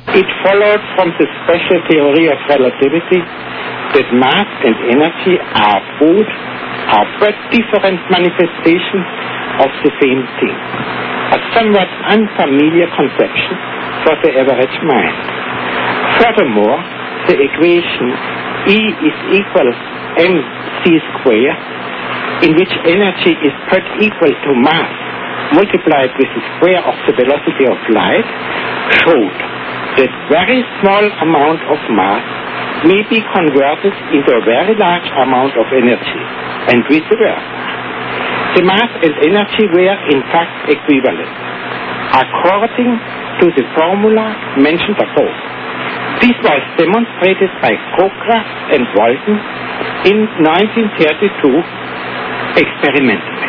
It followed from the special theory of relativity that mass and energy are but different manifestations of the same thing, a somewhat unfamiliar conception for the average mind. Furthermore, the equation E is equal mc squared, in which energy is put equal to mass multiplied with the square of the velocity of light, showed that very small amount of mass may be converted into a very large amount of energy, and vice versa. The mass and energy were in fact equivalent, according to the formula mentioned above. This was demonstrated by Cockcroft and Walton in 1932 experimentally.